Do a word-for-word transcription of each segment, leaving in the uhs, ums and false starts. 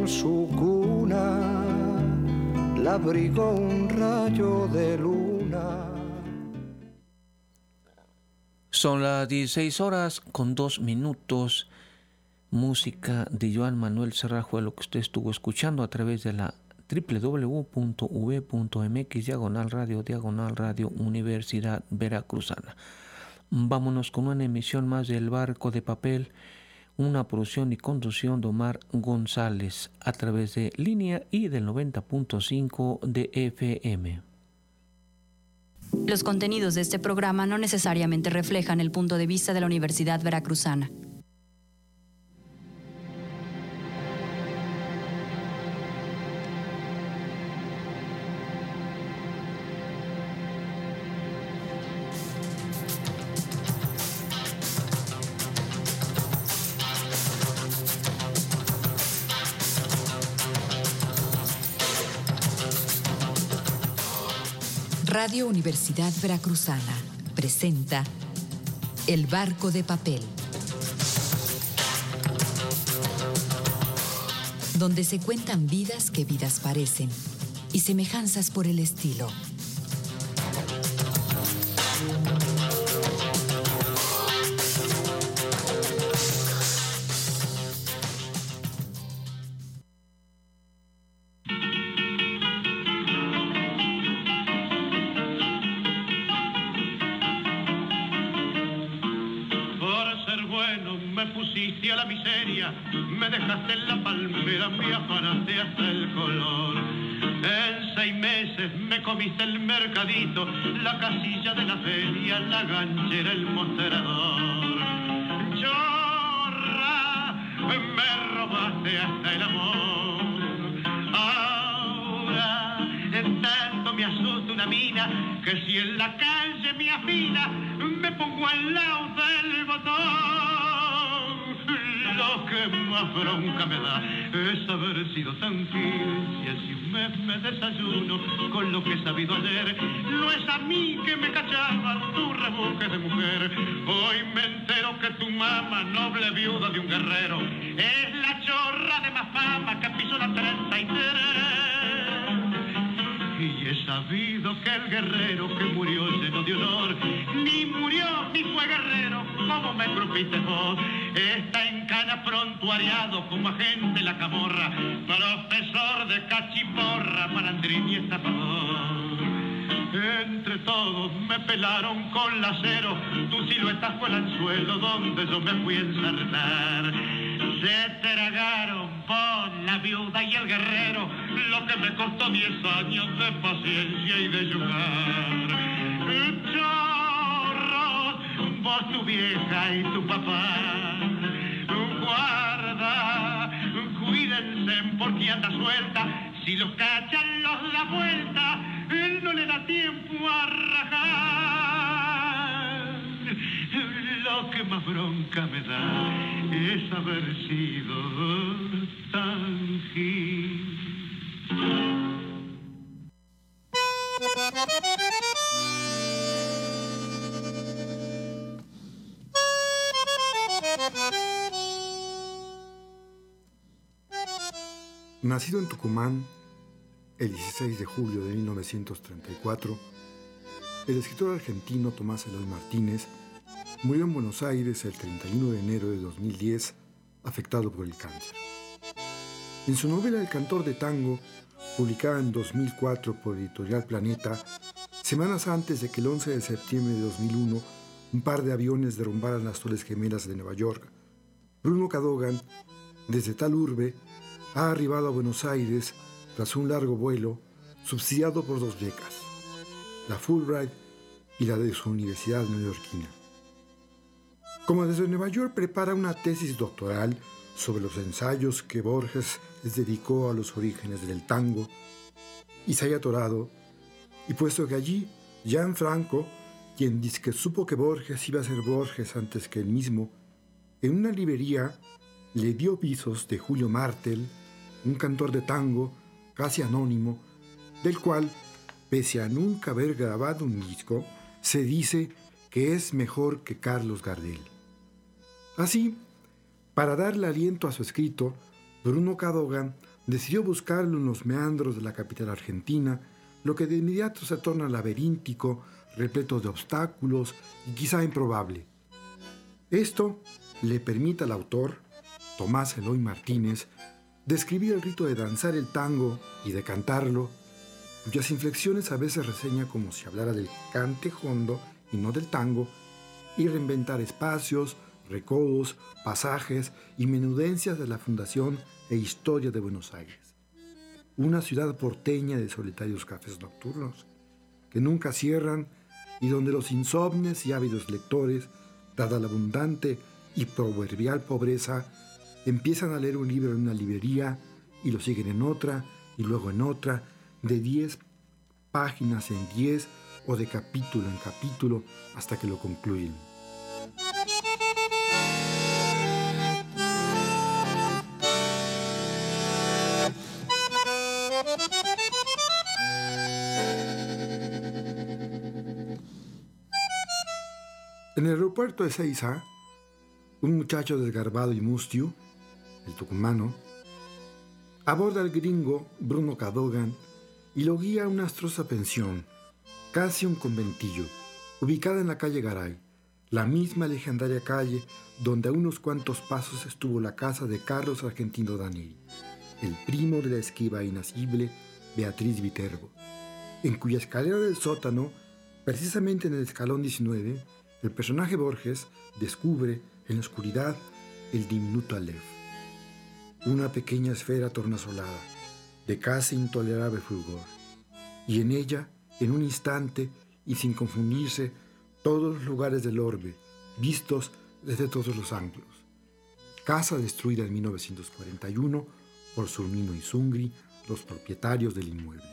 en su cuna la abrigó un rayo de luna. Son las dieciséis horas con dos minutos. Música de Joan Manuel Serrat fue lo que usted estuvo escuchando a través de la doble u doble u doble u punto u v punto m x diagonal radio diagonal radio Universidad Veracruzana. Vámonos con una emisión más del Barco de Papel, una producción y conducción de Omar González a través de línea y del noventa punto cinco de F M. Los contenidos de este programa no necesariamente reflejan el punto de vista de la Universidad Veracruzana. Radio Universidad Veracruzana presenta El Barco de Papel, donde se cuentan vidas que vidas parecen y semejanzas por el estilo. A la miseria, me dejaste en la palmera, me afanaste hasta el color. En seis meses me comiste el mercadito, la casilla de la feria, la ganchera, el mostrador. Chorra, me robaste hasta el amor. Ahora, en tanto me asusta una mina, que si en la calle me afina, me pongo al lado del botón. Lo que más bronca me da es haber sido tan fiel. Si así un mes me desayuno con lo que he sabido ayer, no es a mí que me cachaba tu rebuque de mujer. Hoy me entero que tu mamá, noble viuda de un guerrero, es la chorra de más fama que pisó la treinta y tres. Y he sabido que el guerrero que murió lleno de honor, ni murió ni fue guerrero, como me crujiste vos. Está en cana prontuariado como agente la camorra, profesor de cachiporra, malandrín y estafador. Entre todos me pelaron con lacero, tu silueta fue el anzuelo donde yo me fui a ensartar. Se tragaron vos, la viuda y el guerrero, lo que me costó diez años de paciencia y de yugar. Chorros, vos, tu vieja y tu papá, guarda, cuídense porque anda suelta, si los cachan los da vuelta, él no le da tiempo a rajar. Lo que más bronca me da es haber sido tan gil. Nacido en Tucumán el dieciséis de julio de mil novecientos treinta y cuatro, el escritor argentino Tomás Eloy Martínez murió en Buenos Aires el treinta y uno de enero de dos mil diez, afectado por el cáncer. En su novela El cantor de tango, publicada en dos mil cuatro por Editorial Planeta, semanas antes de que el once de septiembre de dos mil uno un par de aviones derrumbaran las Torres Gemelas de Nueva York, Bruno Cadogan, desde tal urbe, ha arribado a Buenos Aires tras un largo vuelo subsidiado por dos becas, la Fulbright y la de su universidad neoyorquina. Como desde Nueva York prepara una tesis doctoral sobre los ensayos que Borges les dedicó a los orígenes del tango, y se haya atorado, y puesto que allí Jean Franco, quien dice que supo que Borges iba a ser Borges antes que él mismo, en una librería le dio visos de Julio Martel, un cantor de tango casi anónimo, del cual, pese a nunca haber grabado un disco, se dice que es mejor que Carlos Gardel. Así, para darle aliento a su escrito, Bruno Cadogan decidió buscarlo en los meandros de la capital argentina, lo que de inmediato se torna laberíntico, repleto de obstáculos y quizá improbable. Esto le permite al autor, Tomás Eloy Martínez, describir el rito de danzar el tango y de cantarlo, cuyas inflexiones a veces reseña como si hablara del cante jondo y no del tango, y reinventar espacios, recodos, pasajes y menudencias de la fundación e historia de Buenos Aires. Una ciudad porteña de solitarios cafés nocturnos que nunca cierran y donde los insomnes y ávidos lectores, dada la abundante y proverbial pobreza, empiezan a leer un libro en una librería y lo siguen en otra y luego en otra, de diez páginas en diez o de capítulo en capítulo hasta que lo concluyen. En el aeropuerto de Ezeiza, un muchacho desgarbado y mustio, el tucumano, aborda al gringo Bruno Cadogan y lo guía a una astrosa pensión, casi un conventillo, ubicada en la calle Garay, la misma legendaria calle donde a unos cuantos pasos estuvo la casa de Carlos Argentino Daneri, el primo de la esquiva inacible Beatriz Viterbo, en cuya escalera del sótano, precisamente en el escalón diecinueve, el personaje Borges descubre en la oscuridad el diminuto Aleph, una pequeña esfera tornasolada, de casi intolerable fulgor, y en ella, en un instante y sin confundirse, todos los lugares del orbe, vistos desde todos los ángulos. Casa destruida en mil novecientos cuarenta y uno por Zunino y Zungri, los propietarios del inmueble.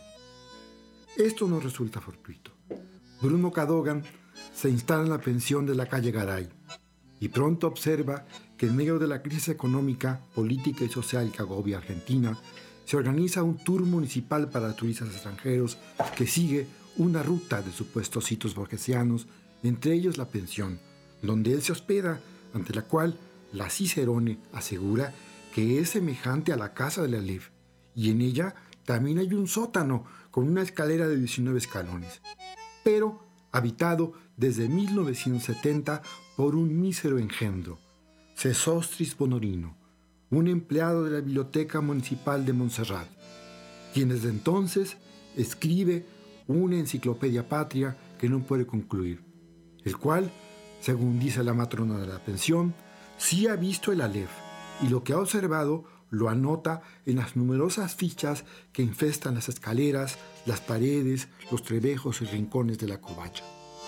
Esto no resulta fortuito. Bruno Cadogan se instala en la pensión de la calle Garay y pronto observa que en medio de la crisis económica, política y social que agobia Argentina, se organiza un tour municipal para turistas extranjeros que sigue una ruta de supuestos sitios borgesianos, entre ellos la pensión, donde él se hospeda, ante la cual la Cicerone asegura que es semejante a la casa del Aleph, y en ella también hay un sótano con una escalera de diecinueve escalones, pero habitado desde mil novecientos setenta por un mísero engendro, Sesostris Bonorino, un empleado de la Biblioteca Municipal de Montserrat, quien desde entonces escribe una enciclopedia patria que no puede concluir, el cual, según dice la matrona de la pensión, sí ha visto el Aleph y lo que ha observado lo anota en las numerosas fichas que infestan las escaleras, las paredes, los trebejos y rincones de la covacha.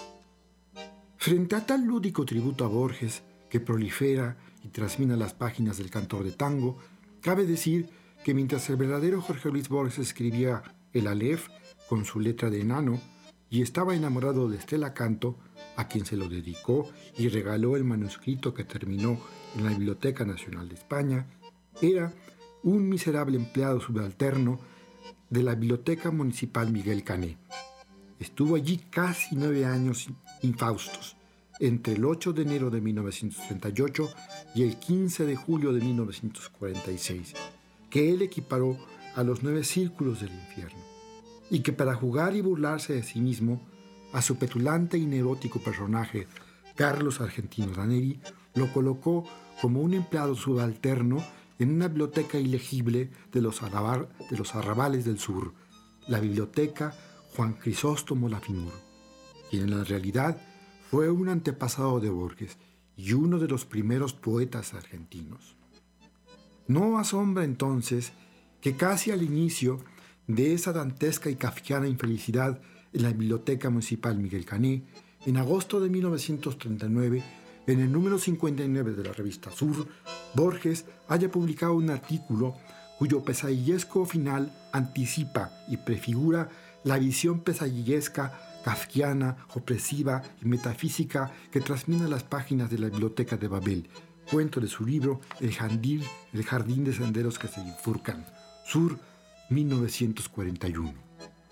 Frente a tal lúdico tributo a Borges, que prolifera y trasmina las páginas del cantor de tango, cabe decir que mientras el verdadero Jorge Luis Borges escribía el Aleph con su letra de enano y estaba enamorado de Estela Canto, a quien se lo dedicó y regaló el manuscrito que terminó en la Biblioteca Nacional de España, era un miserable empleado subalterno de la Biblioteca Municipal Miguel Cané. Estuvo allí casi nueve años infaustos, entre el ocho de enero de mil novecientos treinta y ocho y el quince de julio de mil novecientos cuarenta y seis, que él equiparó a los nueve círculos del infierno, y que para jugar y burlarse de sí mismo, a su petulante y neurótico personaje, Carlos Argentino Daneri, lo colocó como un empleado subalterno en una biblioteca ilegible de los, arrabal, de los arrabales del sur, la Biblioteca Juan Crisóstomo Lafinur, quien en la realidad fue un antepasado de Borges y uno de los primeros poetas argentinos. No asombra entonces que casi al inicio de esa dantesca y kafkiana infelicidad en la Biblioteca Municipal Miguel Cané, en agosto de mil novecientos treinta y nueve, en el número cincuenta y nueve de la revista Sur, Borges haya publicado un artículo cuyo pesadillesco final anticipa y prefigura la visión pesadillesca, kafkiana, opresiva y metafísica que transmina las páginas de la Biblioteca de Babel, cuento de su libro El jardín, el jardín de senderos que se bifurcan, Sur, mil novecientos cuarenta y uno.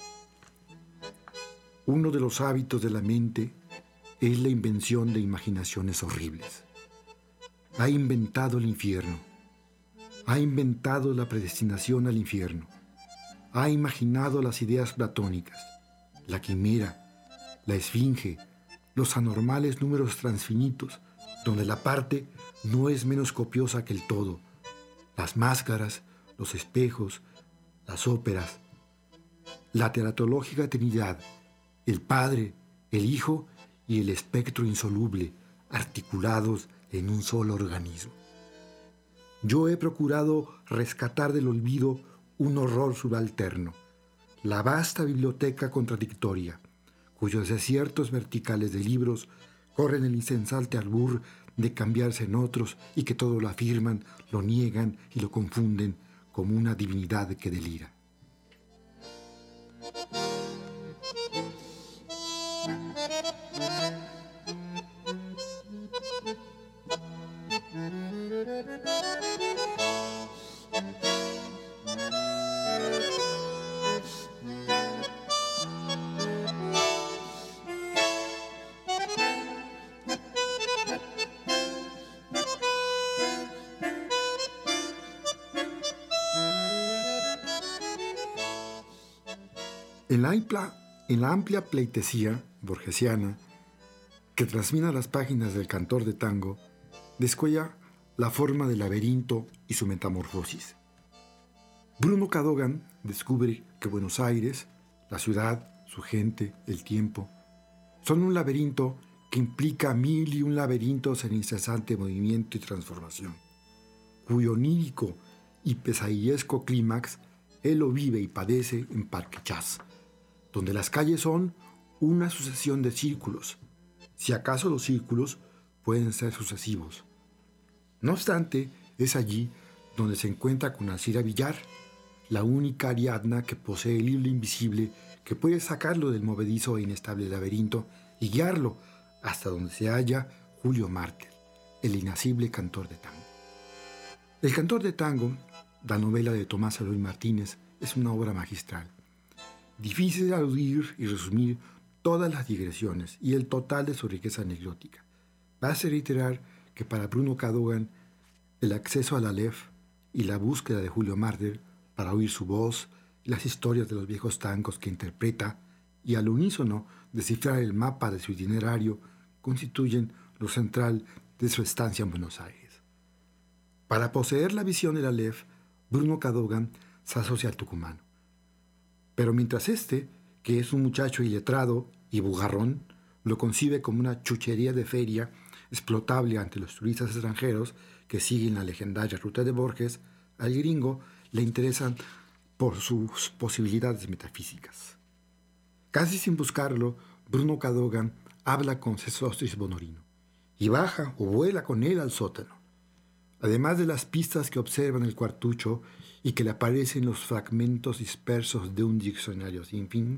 Uno de los hábitos de la mente es la invención de imaginaciones horribles. Ha inventado el infierno. Ha inventado la predestinación al infierno. Ha imaginado las ideas platónicas, la quimera, la esfinge, los anormales números transfinitos, donde la parte no es menos copiosa que el todo, las máscaras, los espejos, las óperas, la teratológica Trinidad, el Padre, el Hijo y el espectro insoluble, articulados en un solo organismo. Yo he procurado rescatar del olvido un horror subalterno, la vasta biblioteca contradictoria, cuyos desiertos verticales de libros corren el insensante albur de cambiarse en otros y que todo lo afirman, lo niegan y lo confunden como una divinidad que delira. En la, amplia, en la amplia pleitesía borgesiana que transmina las páginas del Cantor de Tango, descuella la forma del laberinto y su metamorfosis. Bruno Cadogan descubre que Buenos Aires, la ciudad, su gente, el tiempo, son un laberinto que implica mil y un laberintos en incesante movimiento y transformación, cuyo onírico y pesadillesco clímax él lo vive y padece en Parque Chas, donde las calles son una sucesión de círculos, si acaso los círculos pueden ser sucesivos. No obstante, es allí donde se encuentra con Alcira Villar, la única Ariadna que posee el hilo invisible que puede sacarlo del movedizo e inestable laberinto y guiarlo hasta donde se halla Julio Mártir, el inacible cantor de tango. El Cantor de Tango, la novela de Tomás Eloy Martínez, es una obra magistral. Difícil de aludir y resumir todas las digresiones y el total de su riqueza anecdótica. Basta reiterar que para Bruno Cadogan el acceso al Aleph y la búsqueda de Julio Mártir para oír su voz y las historias de los viejos tangos que interpreta y al unísono descifrar el mapa de su itinerario constituyen lo central de su estancia en Buenos Aires. Para poseer la visión del Aleph, Bruno Cadogan se asocia al tucumano. Pero mientras este, que es un muchacho iletrado y bugarrón, lo concibe como una chuchería de feria explotable ante los turistas extranjeros que siguen la legendaria ruta de Borges, al gringo le interesan por sus posibilidades metafísicas. Casi sin buscarlo, Bruno Cadogan habla con Sesostris Bonorino y baja o vuela con él al sótano. Además de las pistas que observa en el cuartucho y que le aparecen los fragmentos dispersos de un diccionario sin fin,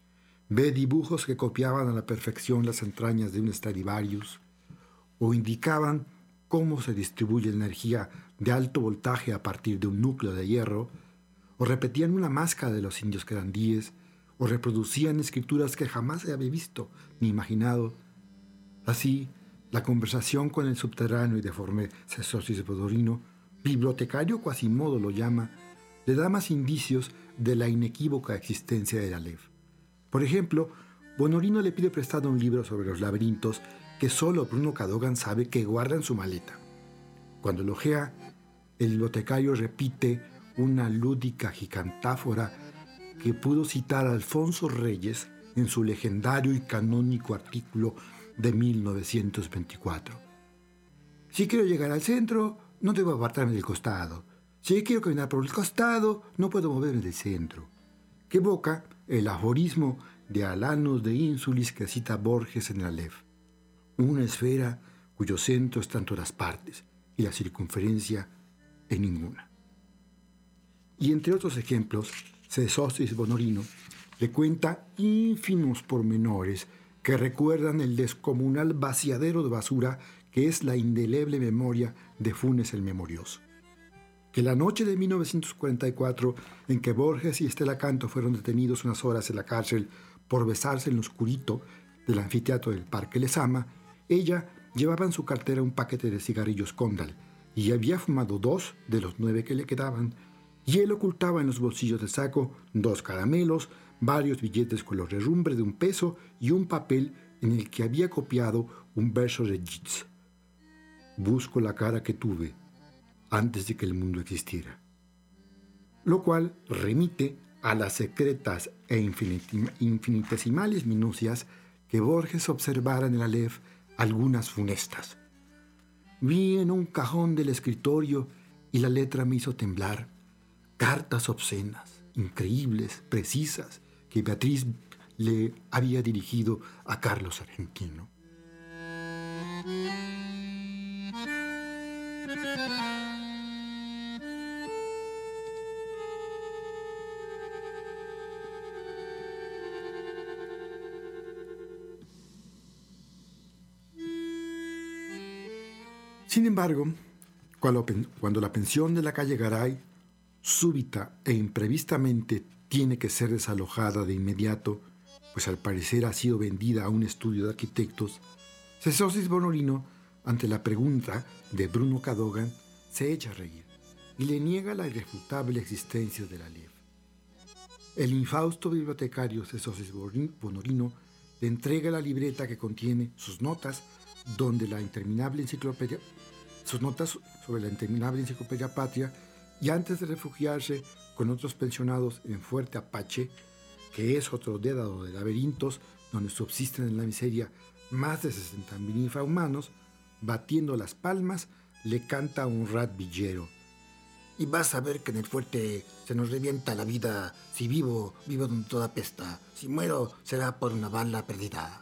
ve dibujos que copiaban a la perfección las entrañas de un Stradivarius o indicaban cómo se distribuye la energía de alto voltaje a partir de un núcleo de hierro, o repetían una máscara de los indios querandíes, o reproducían escrituras que jamás se había visto ni imaginado. Así, la conversación con el subterráneo y deforme Sesostris Bonorino, bibliotecario Quasimodo lo llama, le da más indicios de la inequívoca existencia del Aleph. Por ejemplo, Bonorino le pide prestado un libro sobre los laberintos que solo Bruno Cadogan sabe que guarda en su maleta. Cuando lo ojea, el bibliotecario repite una lúdica gigantáfora que pudo citar a Alfonso Reyes en su legendario y canónico artículo de mil novecientos veinticuatro. Si quiero llegar al centro, no debo apartarme del costado. Si quiero caminar por el costado, no puedo moverme del centro. Que evoca el aforismo de Alanus de Insulis que cita Borges en el Aleph. Una esfera cuyo centro está en todas las partes y la circunferencia en ninguna. Y entre otros ejemplos, Sesostris Bonorino le cuenta ínfimos pormenores que recuerdan el descomunal vaciadero de basura que es la indeleble memoria de Funes el Memorioso. Que la noche de mil novecientos cuarenta y cuatro, en que Borges y Estela Canto fueron detenidos unas horas en la cárcel por besarse en lo oscurito del anfiteatro del Parque Lezama, ella llevaba en su cartera un paquete de cigarrillos Condal y había fumado dos de los nueve que le quedaban, y él ocultaba en los bolsillos del saco dos caramelos, varios billetes con los herrumbres de un peso y un papel en el que había copiado un verso de Yeats. Busco la cara que tuve antes de que el mundo existiera. Lo cual remite a las secretas e infinitesimales minucias que Borges observara en el Aleph, algunas funestas. Vi en un cajón del escritorio y la letra me hizo temblar. Cartas obscenas, increíbles, precisas, que Beatriz le había dirigido a Carlos Argentino. Sin embargo, cuando, cuando la pensión de la calle Garay, súbita e imprevistamente, tiene que ser desalojada de inmediato, pues al parecer ha sido vendida a un estudio de arquitectos, Sesosis Bonorino, ante la pregunta de Bruno Cadogan, se echa a reír y le niega la irrefutable existencia del Aleph. El infausto bibliotecario Sesosis Bonorino le entrega la libreta que contiene sus notas, donde la interminable enciclopedia, sus notas sobre la interminable enciclopedia Patria, y antes de refugiarse con otros pensionados en Fuerte Apache, que es otro dédalo de laberintos donde subsisten en la miseria más de sesenta mil infrahumanos, batiendo las palmas, le canta a un rat villero. Y vas a ver que en el fuerte se nos revienta la vida. Si vivo, vivo en toda pesta. Si muero, será por una bala perdida.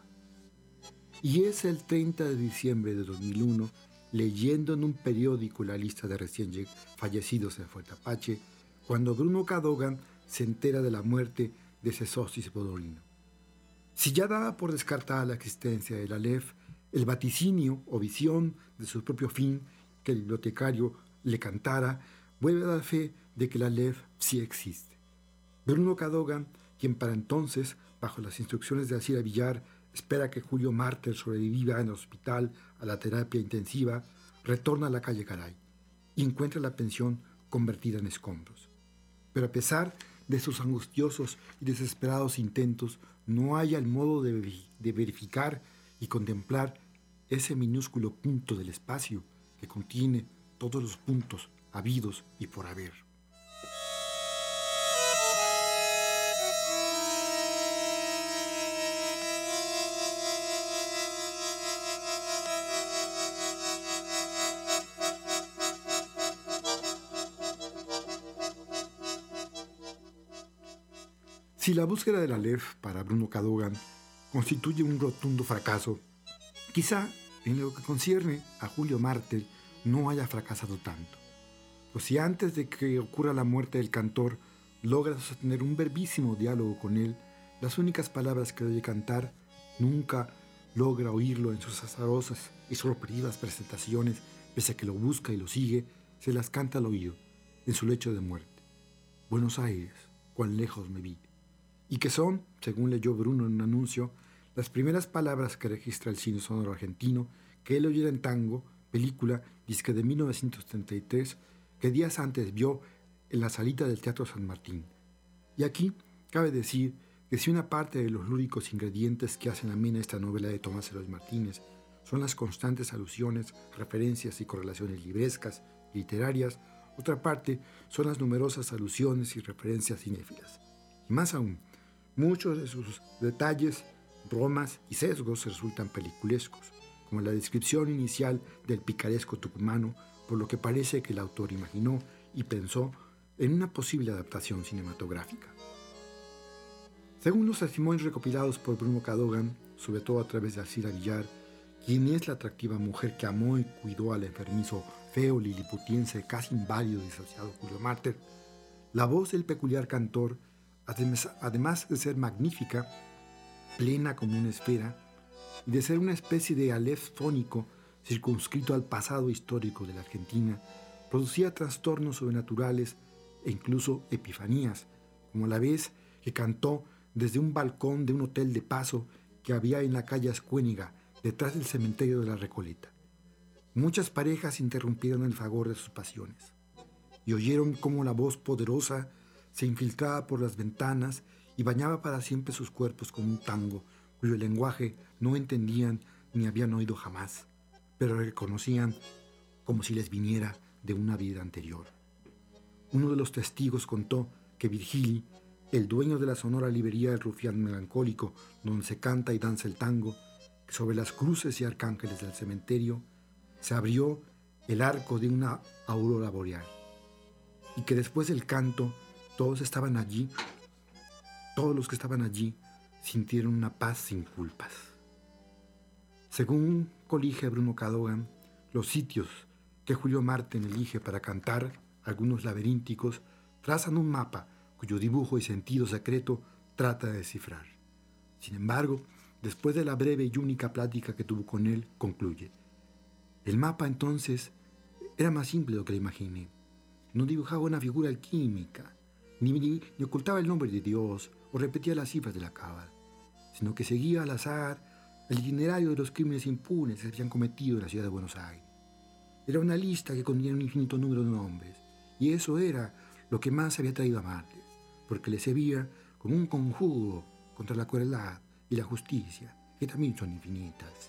Y es el treinta de diciembre de dos mil uno, leyendo en un periódico la lista de recién fallecidos en Fuerte Apache, cuando Bruno Cadogan se entera de la muerte de Sesosis Bonorino. Si ya daba por descartada la existencia del Aleph, el vaticinio o visión de su propio fin que el bibliotecario le cantara, vuelve a dar fe de que el Aleph sí existe. Bruno Cadogan, quien para entonces, bajo las instrucciones de Alcira Villar, espera que Julio Martel sobreviva en el hospital a la terapia intensiva, retorna a la calle Garay y encuentra la pensión convertida en escombros. Pero a pesar de sus angustiosos y desesperados intentos, no halla el modo de, de verificar y contemplar ese minúsculo punto del espacio que contiene todos los puntos habidos y por haber. Si la búsqueda del Aleph para Bruno Cadogan constituye un rotundo fracaso, quizá en lo que concierne a Julio Martel no haya fracasado tanto. Pues si antes de que ocurra la muerte del cantor logra sostener un brevísimo diálogo con él, las únicas palabras que oye cantar, nunca logra oírlo en sus azarosas y sorpresivas presentaciones, pese a que lo busca y lo sigue, se las canta al oído, en su lecho de muerte. Buenos Aires, cuán lejos me vi. Y que son, según leyó Bruno en un anuncio, las primeras palabras que registra el cine sonoro argentino que él oyera en Tango, película disque de mil novecientos treinta y tres, que días antes vio en la salita del Teatro San Martín. Y aquí cabe decir que si una parte de los lúdicos ingredientes que hacen amena esta novela de Tomás Eloy Martínez son las constantes alusiones, referencias y correlaciones librescas y literarias, otra parte son las numerosas alusiones y referencias cinéfilas. Y más aún, muchos de sus detalles, bromas y sesgos resultan peliculescos, como la descripción inicial del picaresco tucumano, por lo que parece que el autor imaginó y pensó en una posible adaptación cinematográfica. Según los testimonios recopilados por Bruno Cadogan, sobre todo a través de Alcira Villar, quien es la atractiva mujer que amó y cuidó al enfermizo, feo liliputiense, casi inválido y disociado Julio Martel, la voz del peculiar cantor, además, además de ser magnífica, plena como una esfera, y de ser una especie de Aleph fónico circunscrito al pasado histórico de la Argentina, producía trastornos sobrenaturales e incluso epifanías, como la vez que cantó desde un balcón de un hotel de paso que había en la calle Ascuéniga, detrás del cementerio de la Recoleta. Muchas parejas interrumpieron el fragor de sus pasiones y oyeron cómo la voz poderosa se infiltraba por las ventanas y bañaba para siempre sus cuerpos con un tango cuyo lenguaje no entendían ni habían oído jamás, pero reconocían como si les viniera de una vida anterior. Uno de los testigos contó que Virgili, el dueño de la sonora librería del Rufián Melancólico, donde se canta y danza el tango, que sobre las cruces y arcángeles del cementerio se abrió el arco de una aurora boreal, y que después del canto todos estaban allí, todos los que estaban allí sintieron una paz sin culpas. Según colige Bruno Cadogan, los sitios que Julio Marten elige para cantar, algunos laberínticos, trazan un mapa cuyo dibujo y sentido secreto trata de descifrar. Sin embargo, después de la breve y única plática que tuvo con él, concluye: el mapa entonces era más simple de lo que le imaginé. No dibujaba una figura alquímica, ni, ni, ni ocultaba el nombre de Dios o repetía las cifras de la cábala, sino que seguía al azar el itinerario de los crímenes impunes que se habían cometido en la ciudad de Buenos Aires. Era una lista que contenía un infinito número de nombres, y eso era lo que más había traído a Martes, porque le servía como un conjuro contra la crueldad y la justicia, que también son infinitas.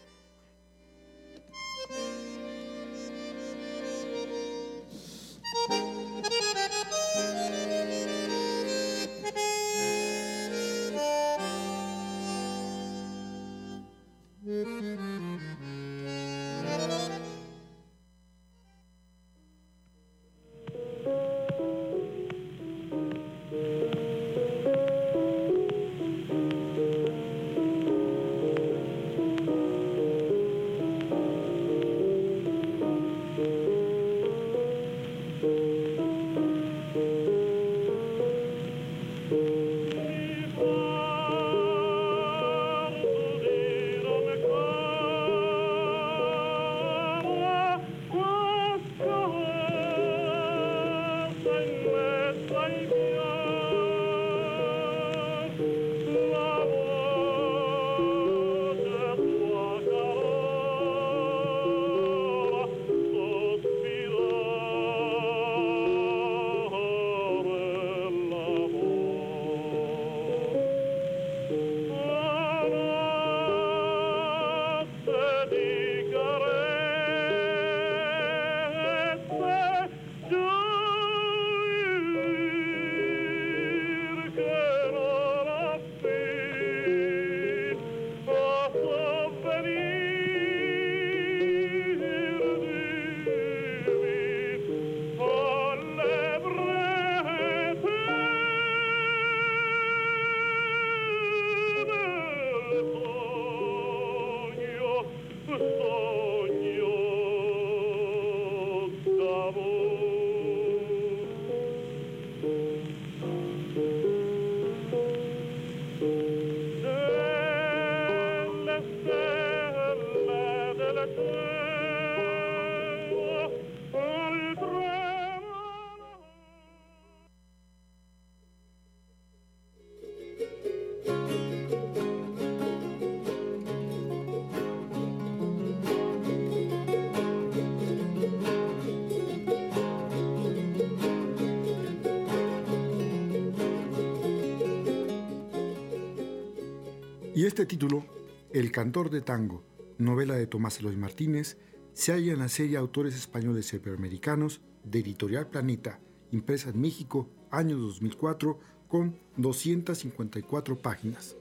Y este título, El cantor de tango, novela de Tomás Eloy Martínez, se halla en la serie Autores Españoles y Iberoamericanos de Editorial Planeta, impresa en México, año dos mil cuatro, con doscientas cincuenta y cuatro páginas.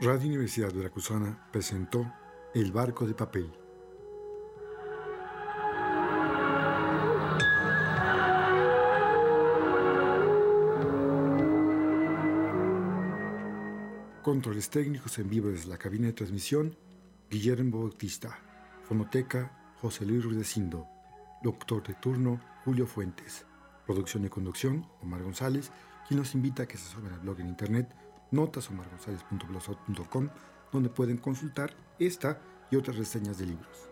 Radio Universidad Veracruzana presentó El barco de papel. Controles técnicos en vivo desde la cabina de transmisión, Guillermo Bautista. Fonoteca, José Luis Rudecindo. Doctor de turno, Julio Fuentes. Producción y conducción, Omar González, quien nos invita a que se suban al blog en internet notas omar gonzález punto blogspot punto com, donde pueden consultar esta y otras reseñas de libros.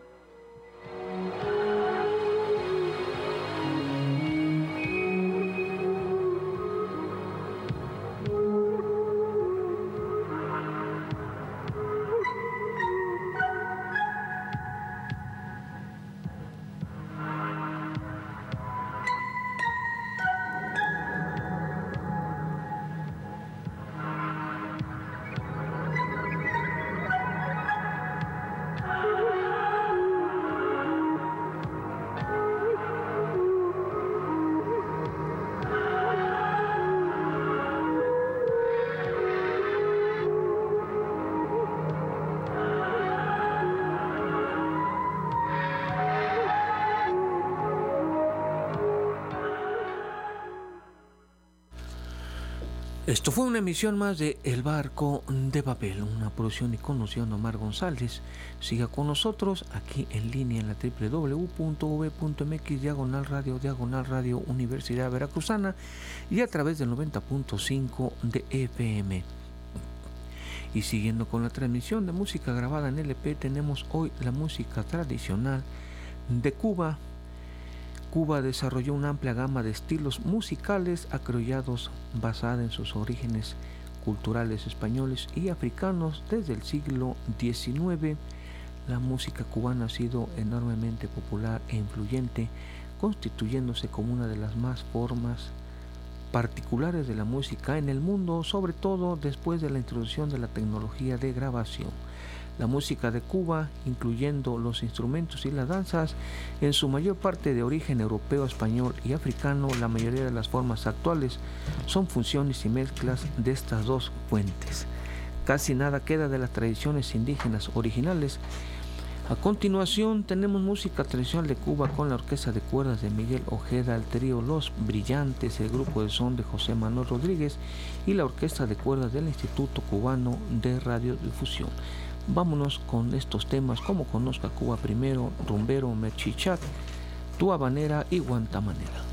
Esto fue una emisión más de El barco de papel, una producción y conducción de Omar González. Siga con nosotros aquí en línea en la doble u doble u doble u punto u ve punto eme equis diagonal radio diagonal radio Universidad Veracruzana y a través del noventa punto cinco de F M. Y siguiendo con la transmisión de música grabada en L P, tenemos hoy la música tradicional de Cuba. Cuba desarrolló una amplia gama de estilos musicales acroyados basada en sus orígenes culturales españoles y africanos. Desde el siglo diecinueve, la música cubana ha sido enormemente popular e influyente, constituyéndose como una de las más formas particulares de la música en el mundo, sobre todo después de la introducción de la tecnología de grabación. La música de Cuba, incluyendo los instrumentos y las danzas, en su mayor parte de origen europeo, español y africano, la mayoría de las formas actuales son funciones y mezclas de estas dos fuentes. Casi nada queda de las tradiciones indígenas originales. A continuación tenemos música tradicional de Cuba con la orquesta de cuerdas de Miguel Ojeda, el trío Los Brillantes, el grupo de son de José Manuel Rodríguez y la orquesta de cuerdas del Instituto Cubano de Radiodifusión. Vámonos con estos temas como Conozca Cuba Primero, Rumbero, Mechichat, Tu Habanera y Guantamanera.